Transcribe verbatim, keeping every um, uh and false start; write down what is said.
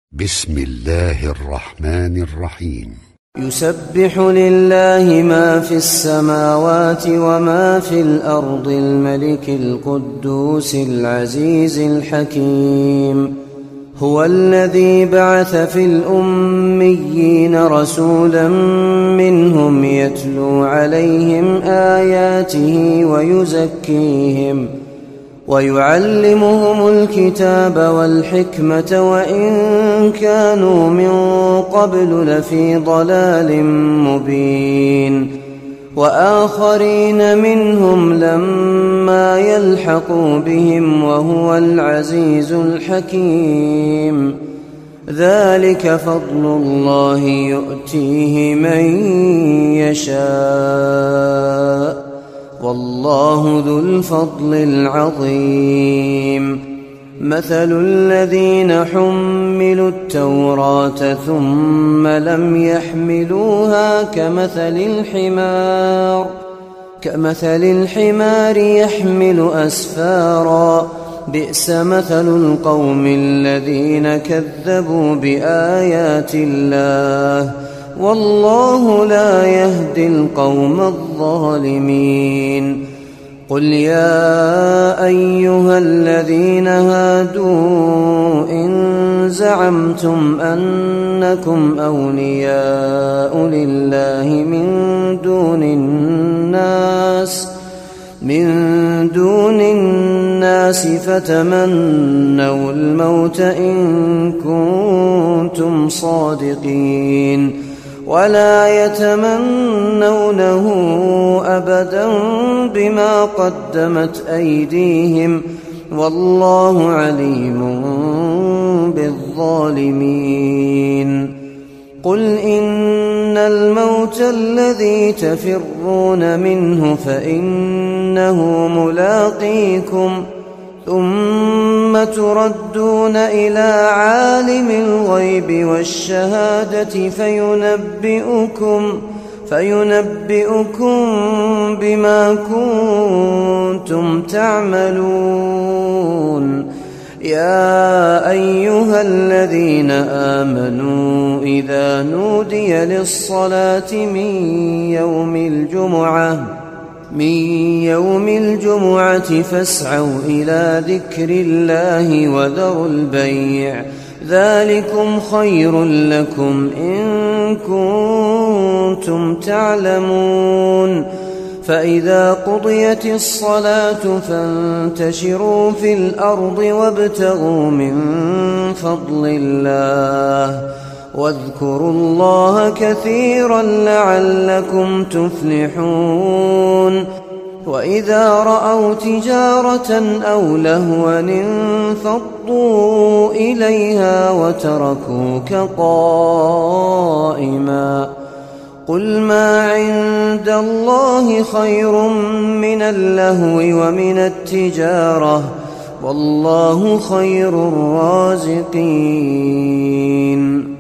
بسم الله الرحمن الرحيم. يسبح لله ما في السماوات وما في الأرض الملك القدوس العزيز الحكيم. هو الذي بعث في الأميين رسولا منهم يتلو عليهم آياته ويزكيهم ويعلمهم الكتاب والحكمة وإن كانوا من قبل لفي ضلال مبين، وآخرين منهم لما يلحقوا بهم وهو العزيز الحكيم. ذلك فضل الله يؤتيه من يشاء والله ذو الفضل العظيم. مثل الذين حملوا التوراة ثم لم يحملوها كمثل الحمار كمثل الحمار يحمل أسفارا، بئس مثل القوم الذين كذبوا بآيات الله والله لا يهدي القوم الظالمين. قل يا أيها الذين هادوا إن زعمتم أنكم أولياء لله من دون الناس من دون الناس فتمنوا الموت إن كنتم صادقين ولا يتمنونه أبدا بما قدمت أيديهم والله عليم بالظالمين. قل إن الموت الذي تفرون منه فإنه ملاقيكم ثم تردون إلى عالم الغيب والشهادة فينبئكم فينبئكم بما كنتم تعملون. يا أيها الذين آمنوا إذا نودي للصلاة من يوم الجمعة من يوم الجمعة فاسعوا إلى ذكر الله وذروا البيع، ذلكم خير لكم إن كنتم تعلمون. فإذا قضيت الصلاة فانتشروا في الأرض وابتغوا من فضل الله واذكروا الله كثيرا لعلكم تفلحون. وإذا رأوا تجارة أو لهوا انفضوا إليها وتركوك قائما. قل ما عند الله خير من اللهو ومن التجارة والله خير الرازقين.